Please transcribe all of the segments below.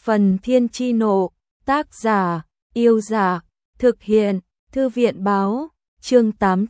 Phần Thiên Chi Nộ, tác giả, Yêu Dạ, thực hiện, Thư viện Báo, chương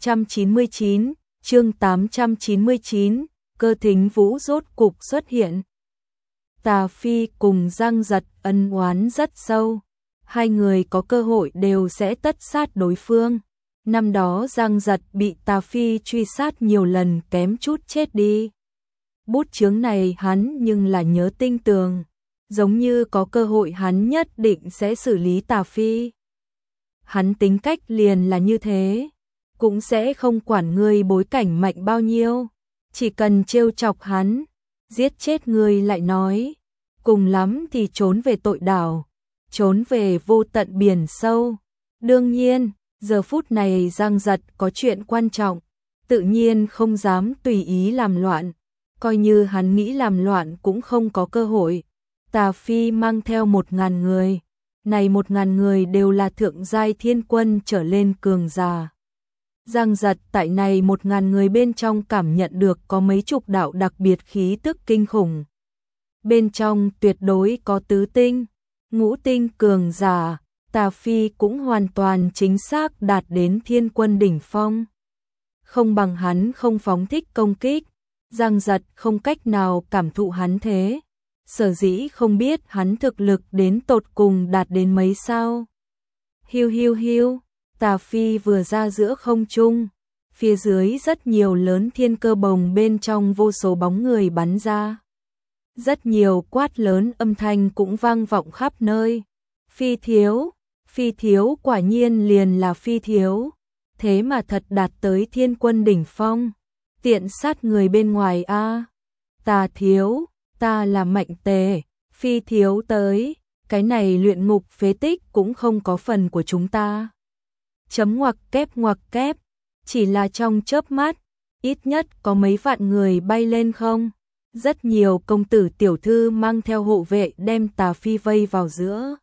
899, Cơ Thính Vũ rốt cục xuất hiện. Tà Phi cùng Giang Giật ân oán rất sâu, hai người có cơ hội đều sẽ tất sát đối phương. Năm đó Giang Giật bị Tà Phi truy sát nhiều lần kém chút chết đi. Bút chướng này hắn nhưng là nhớ tinh tường, giống như có cơ hội hắn nhất định sẽ xử lý Tà Phi. Hắn tính cách liền là như thế, cũng sẽ không quản ngươi bối cảnh mạnh bao nhiêu, chỉ cần trêu chọc hắn, giết chết ngươi lại nói, cùng lắm thì trốn về tội đảo, trốn về vô tận biển sâu. Đương nhiên, giờ phút này Giang Giật có chuyện quan trọng, tự nhiên không dám tùy ý làm loạn, coi như hắn nghĩ làm loạn cũng không có cơ hội. Tà Phi mang theo 1000 người, này 1000 người đều là thượng giai thiên quân trở lên cường giả. Giang Giật tại này 1000 người bên trong cảm nhận được có mấy chục đạo đặc biệt khí tức kinh khủng. Bên trong tuyệt đối có tứ tinh, ngũ tinh cường giả, Tà Phi cũng hoàn toàn chính xác đạt đến thiên quân đỉnh phong. Không bằng hắn không phóng thích công kích, Giang Giật không cách nào cảm thụ hắn thế. Sở dĩ không biết hắn thực lực đến tột cùng đạt đến mấy sao. Hiu hiu hiu, Tà Phi vừa ra giữa không trung, phía dưới rất nhiều lớn thiên cơ bồng bên trong vô số bóng người bắn ra. Rất nhiều quát lớn âm thanh cũng vang vọng khắp nơi. Phi thiếu quả nhiên liền là Phi thiếu, thế mà thật đạt tới thiên quân đỉnh phong, tiện sát người bên ngoài a. Tà thiếu, ta là Mạnh Tề, Phi thiếu tới, cái này luyện ngục phế tích cũng không có phần của chúng ta. Chấm ngoặc kép, chỉ là trong chớp mắt, ít nhất có mấy vạn người bay lên không? Rất nhiều công tử tiểu thư mang theo hộ vệ đem Tà Phi vây vào giữa.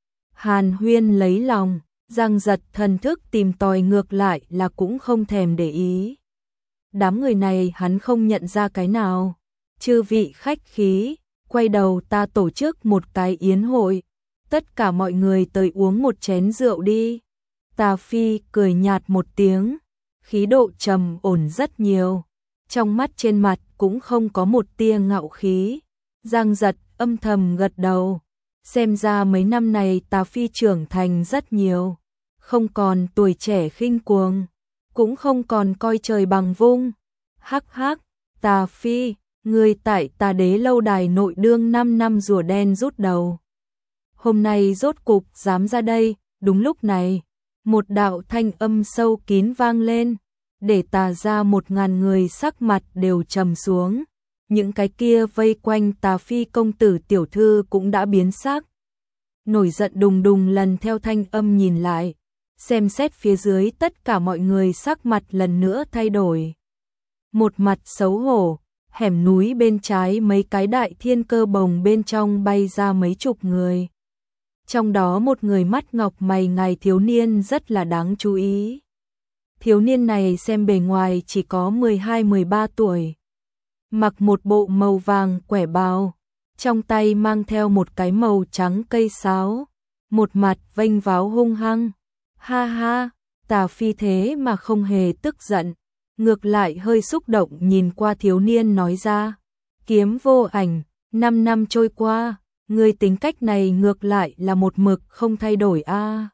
Hàn Huyên lấy lòng, Giang Giật thần thức tìm tòi ngược lại là cũng không thèm để ý. Đám người này hắn không nhận ra cái nào. Chư vị khách khí, quay đầu ta tổ chức một cái yến hội, tất cả mọi người tới uống một chén rượu đi. Tà Phi cười nhạt một tiếng, khí độ trầm ổn rất nhiều, trong mắt trên mặt cũng không có một tia ngạo khí. Giang Giật âm thầm gật đầu, xem ra mấy năm này Tà Phi trưởng thành rất nhiều, không còn tuổi trẻ khinh cuồng, cũng không còn coi trời bằng vung. Hắc hắc, Tà Phi, người tại Tà Đế lâu đài nội đương 5 năm rùa đen rút đầu. Hôm nay rốt cục dám ra đây. Đúng lúc này, một đạo thanh âm sâu kín vang lên, để Tà ra 1000 người sắc mặt đều trầm xuống. Những cái kia vây quanh Tà Phi công tử tiểu thư cũng đã biến sắc. Nổi giận đùng đùng lần theo thanh âm nhìn lại, xem xét phía dưới tất cả mọi người sắc mặt lần nữa thay đổi. Một mặt xấu hổ, hẻm núi bên trái mấy cái đại thiên cơ bồng bên trong bay ra mấy chục người. Trong đó một người mắt ngọc mày ngài thiếu niên rất là đáng chú ý. Thiếu niên này xem bề ngoài chỉ có 12-13 tuổi. Mặc một bộ màu vàng quẻ bào, trong tay mang theo một cái màu trắng cây sáo, một mặt vênh váo hung hăng. Ha ha, Tà Phi thế mà không hề tức giận, ngược lại hơi xúc động nhìn qua thiếu niên nói ra. Kiếm Vô Ảnh, 5 năm trôi qua, người tính cách này ngược lại là một mực không thay đổi a.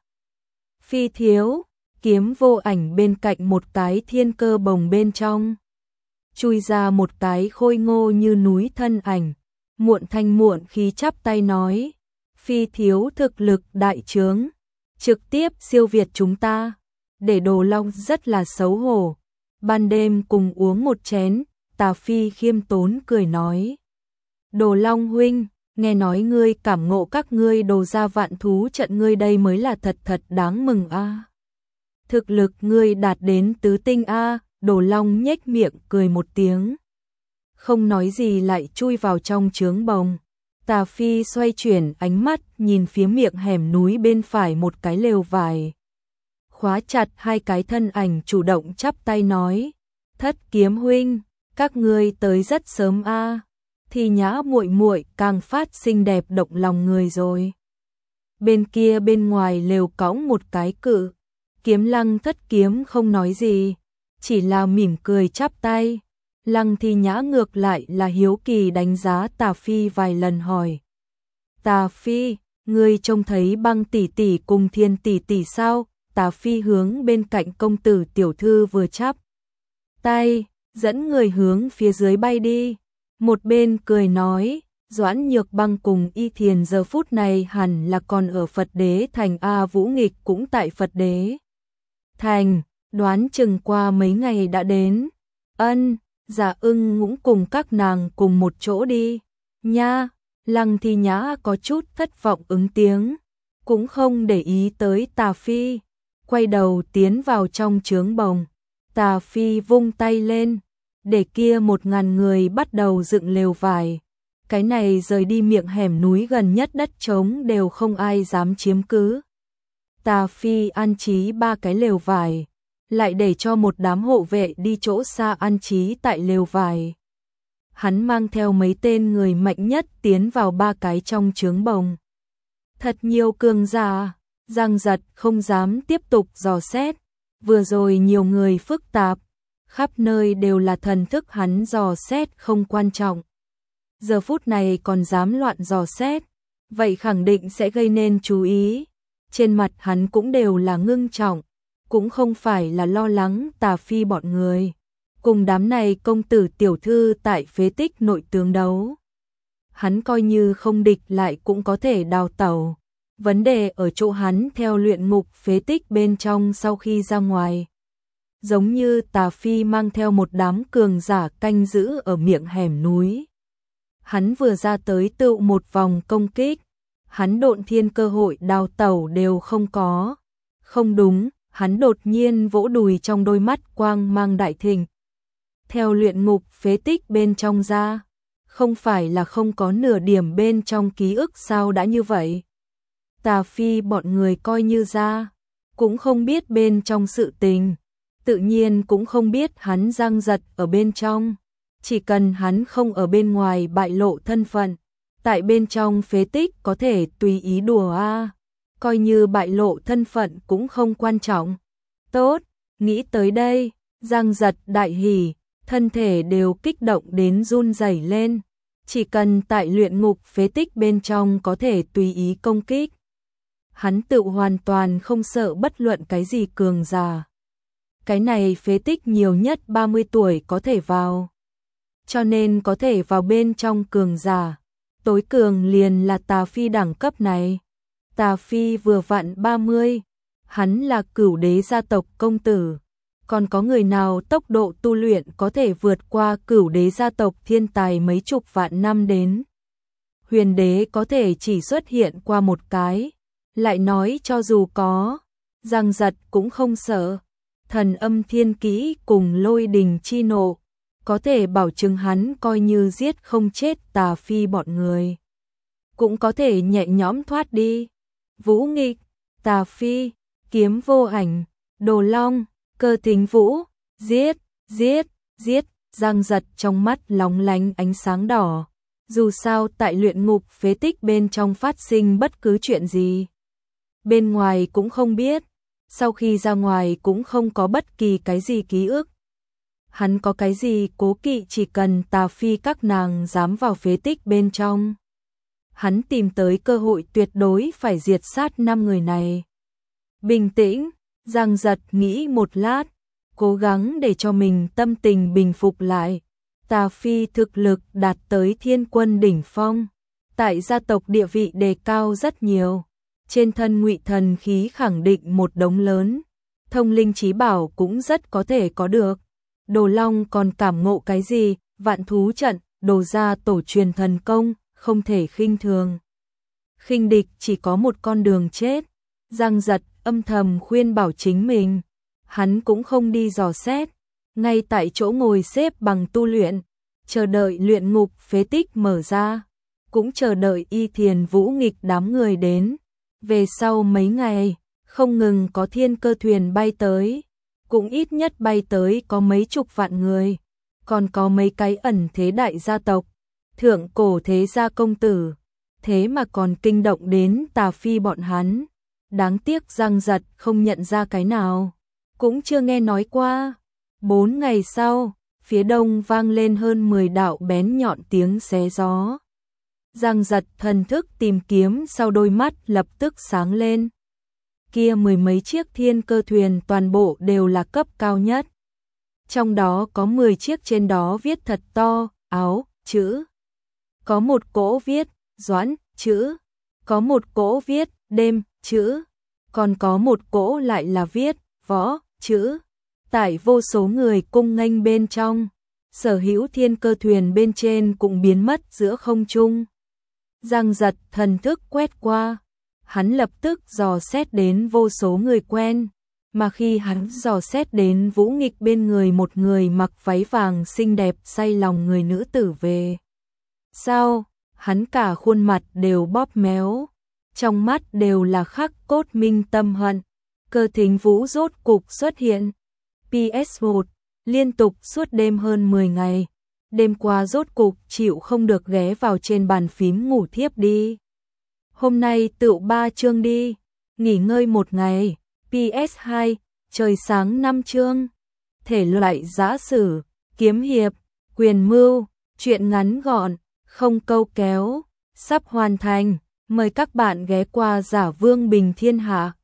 Phi thiếu, Kiếm Vô Ảnh bên cạnh một cái thiên cơ bồng bên trong, chui ra một cái khôi ngô như núi thân ảnh, muộn thanh muộn khí chắp tay nói. Phi thiếu thực lực đại trướng, trực tiếp siêu việt chúng ta, để Đồ Long rất là xấu hổ. Ban đêm cùng uống một chén, Tà Phi khiêm tốn cười nói. Đồ Long huynh, nghe nói ngươi cảm ngộ các ngươi Đồ ra vạn thú trận, ngươi đây mới là thật thật đáng mừng a. Thực lực ngươi đạt đến tứ tinh a. Đồ Long nhếch miệng cười một tiếng, không nói gì lại chui vào trong trướng bồng. Tà Phi xoay chuyển ánh mắt nhìn phía miệng hẻm núi bên phải một cái lều vải, khóa chặt hai cái thân ảnh, chủ động chắp tay nói. Thất Kiếm huynh, các ngươi tới rất sớm a. Thì Nhã muội muội càng phát xinh đẹp động lòng người rồi. Bên kia bên ngoài lều cõng một cái cự kiếm, Lăng Thất Kiếm không nói gì, chỉ là mỉm cười chắp tay. Lăng Thi Nhã ngược lại là hiếu kỳ đánh giá Tà Phi vài lần, hỏi: Tà Phi, ngươi trông thấy Băng tỷ tỷ cùng Thiên tỷ tỷ sao? Tà Phi hướng bên cạnh công tử tiểu thư vừa chắp tay, dẫn người hướng phía dưới bay đi. Một bên cười nói: Doãn Nhược Băng cùng Y Thiền giờ phút này hẳn là còn ở Phật Đế Thành a, Vũ Nghịch cũng tại Phật Đế Thành, đoán chừng qua mấy ngày đã đến. Ân, Dạ Ưng cũng cùng các nàng cùng một chỗ đi nha. Lăng Thi Nhã có chút thất vọng ứng tiếng, cũng không để ý tới Tà Phi, quay đầu tiến vào trong trướng bồng. Tà Phi vung tay lên, để kia 1000 người bắt đầu dựng lều vải. Cái này rời đi miệng hẻm núi gần nhất đất trống đều không ai dám chiếm cứ. Tà Phi an trí 3 cái lều vải, lại để cho một đám hộ vệ đi chỗ xa an trí tại lều vải. Hắn mang theo mấy tên người mạnh nhất tiến vào 3 cái trong trướng bồng. Thật nhiều cường giả, Giang Giật không dám tiếp tục dò xét. Vừa rồi nhiều người phức tạp, khắp nơi đều là thần thức, hắn dò xét không quan trọng. Giờ phút này còn dám loạn dò xét, vậy khẳng định sẽ gây nên chú ý. Trên mặt hắn cũng đều là ngưng trọng, cũng không phải là lo lắng Tà Phi bọn người. Cùng đám này công tử tiểu thư tại phế tích nội tướng đấu. Hắn coi như không địch lại cũng có thể đào tẩu. Vấn đề ở chỗ hắn theo luyện ngục phế tích bên trong sau khi ra ngoài. Giống như Tà Phi mang theo một đám cường giả canh giữ ở miệng hẻm núi. Hắn vừa ra tới tựu một vòng công kích. Hắn độn thiên cơ hội đào tẩu đều không có. Không đúng, hắn đột nhiên vỗ đùi, trong đôi mắt quang mang đại thịnh. Theo luyện ngục phế tích bên trong ra, không phải là không có nửa điểm bên trong ký ức sao đã như vậy. Tà Phi bọn người coi như ra, cũng không biết bên trong sự tình, tự nhiên cũng không biết hắn Giang Giật ở bên trong. Chỉ cần hắn không ở bên ngoài bại lộ thân phận, tại bên trong phế tích có thể tùy ý đùa a, coi như bại lộ thân phận cũng không quan trọng. Tốt, nghĩ tới đây, Giang Giật đại hỉ, thân thể đều kích động đến run rẩy lên. Chỉ cần tại luyện ngục phế tích bên trong có thể tùy ý công kích, hắn tự hoàn toàn không sợ bất luận cái gì cường giả. Cái này phế tích nhiều nhất 30 tuổi có thể vào, cho nên có thể vào bên trong cường giả tối cường liền là Tà Phi đẳng cấp này. Tà Phi vừa vặn 30, hắn là Cửu Đế gia tộc công tử. Còn có người nào tốc độ tu luyện có thể vượt qua Cửu Đế gia tộc thiên tài mấy chục vạn năm đến? Huyền Đế có thể chỉ xuất hiện qua một cái, lại nói cho dù có, Giang Giật cũng không sợ. Thần âm thiên kỹ cùng lôi đình chi nộ, có thể bảo chứng hắn coi như giết không chết Tà Phi bọn người, cũng có thể nhẹ nhõm thoát đi. Vũ Nghịch, Tà Phi, Kiếm Vô Ảnh, Đồ Long, Cơ Thính Vũ, giết, giết, giết. Giang Giật trong mắt lóng lánh ánh sáng đỏ. Dù sao tại luyện ngục phế tích bên trong phát sinh bất cứ chuyện gì, bên ngoài cũng không biết. Sau khi ra ngoài cũng không có bất kỳ cái gì ký ức. Hắn có cái gì cố kỵ, chỉ cần Tà Phi các nàng dám vào phế tích bên trong, hắn tìm tới cơ hội tuyệt đối phải diệt sát 5 người này. Bình tĩnh, Giang Giật nghĩ một lát, cố gắng để cho mình tâm tình bình phục lại. Tà Phi thực lực đạt tới thiên quân đỉnh phong, tại gia tộc địa vị đề cao rất nhiều. Trên thân ngụy thần khí khẳng định một đống lớn, thông linh chí bảo cũng rất có thể có được. Đồ Long còn cảm ngộ cái gì, vạn thú trận, Đồ gia tổ truyền thần công, không thể khinh thường. Khinh địch chỉ có một con đường chết. Giang Giật âm thầm khuyên bảo chính mình, hắn cũng không đi dò xét, ngay tại chỗ ngồi xếp bằng tu luyện, chờ đợi luyện ngục phế tích mở ra, cũng chờ đợi Y Thiền Vũ Nghịch đám người đến. Về sau mấy ngày, không ngừng có thiên cơ thuyền bay tới, cũng ít nhất bay tới có mấy chục vạn người, còn có mấy cái ẩn thế đại gia tộc. thượng cổ thế gia công tử, thế mà còn kinh động đến Tà Phi bọn hắn. Đáng tiếc Giang Giật không nhận ra cái nào, cũng chưa nghe nói qua. 4 ngày sau, phía đông vang lên hơn 10 đạo bén nhọn tiếng xé gió. Giang Giật thần thức tìm kiếm, sau đôi mắt lập tức sáng lên. Kia 10 mấy chiếc thiên cơ thuyền toàn bộ đều là cấp cao nhất. Trong đó có 10 chiếc trên đó viết thật to, áo, chữ. Có một cỗ viết, Doãn, chữ. Có một cỗ viết, đêm, chữ. Còn có một cỗ lại là viết, võ, chữ. Tại vô số người cung nghênh bên trong, sở hữu thiên cơ thuyền bên trên cũng biến mất giữa không trung. Giang Giật thần thức quét qua, hắn lập tức dò xét đến vô số người quen, mà khi hắn dò xét đến Vũ Nghịch bên người một người mặc váy vàng xinh đẹp say lòng người nữ tử về. Sao, hắn cả khuôn mặt đều bóp méo, trong mắt đều là khắc cốt minh tâm hận. Cơ Thính Vũ rốt cục xuất hiện. PS1, liên tục suốt đêm hơn 10 ngày. Đêm qua rốt cục chịu không được ghé vào trên bàn phím ngủ thiếp đi. Hôm nay tựu 3 chương đi, nghỉ ngơi một ngày. PS2, trời sáng 5 chương. Thể loại giã sử, kiếm hiệp, quyền mưu, truyện ngắn gọn, không câu kéo, sắp hoàn thành. Mời các bạn ghé qua Giả Vương Bình Thiên Hạ.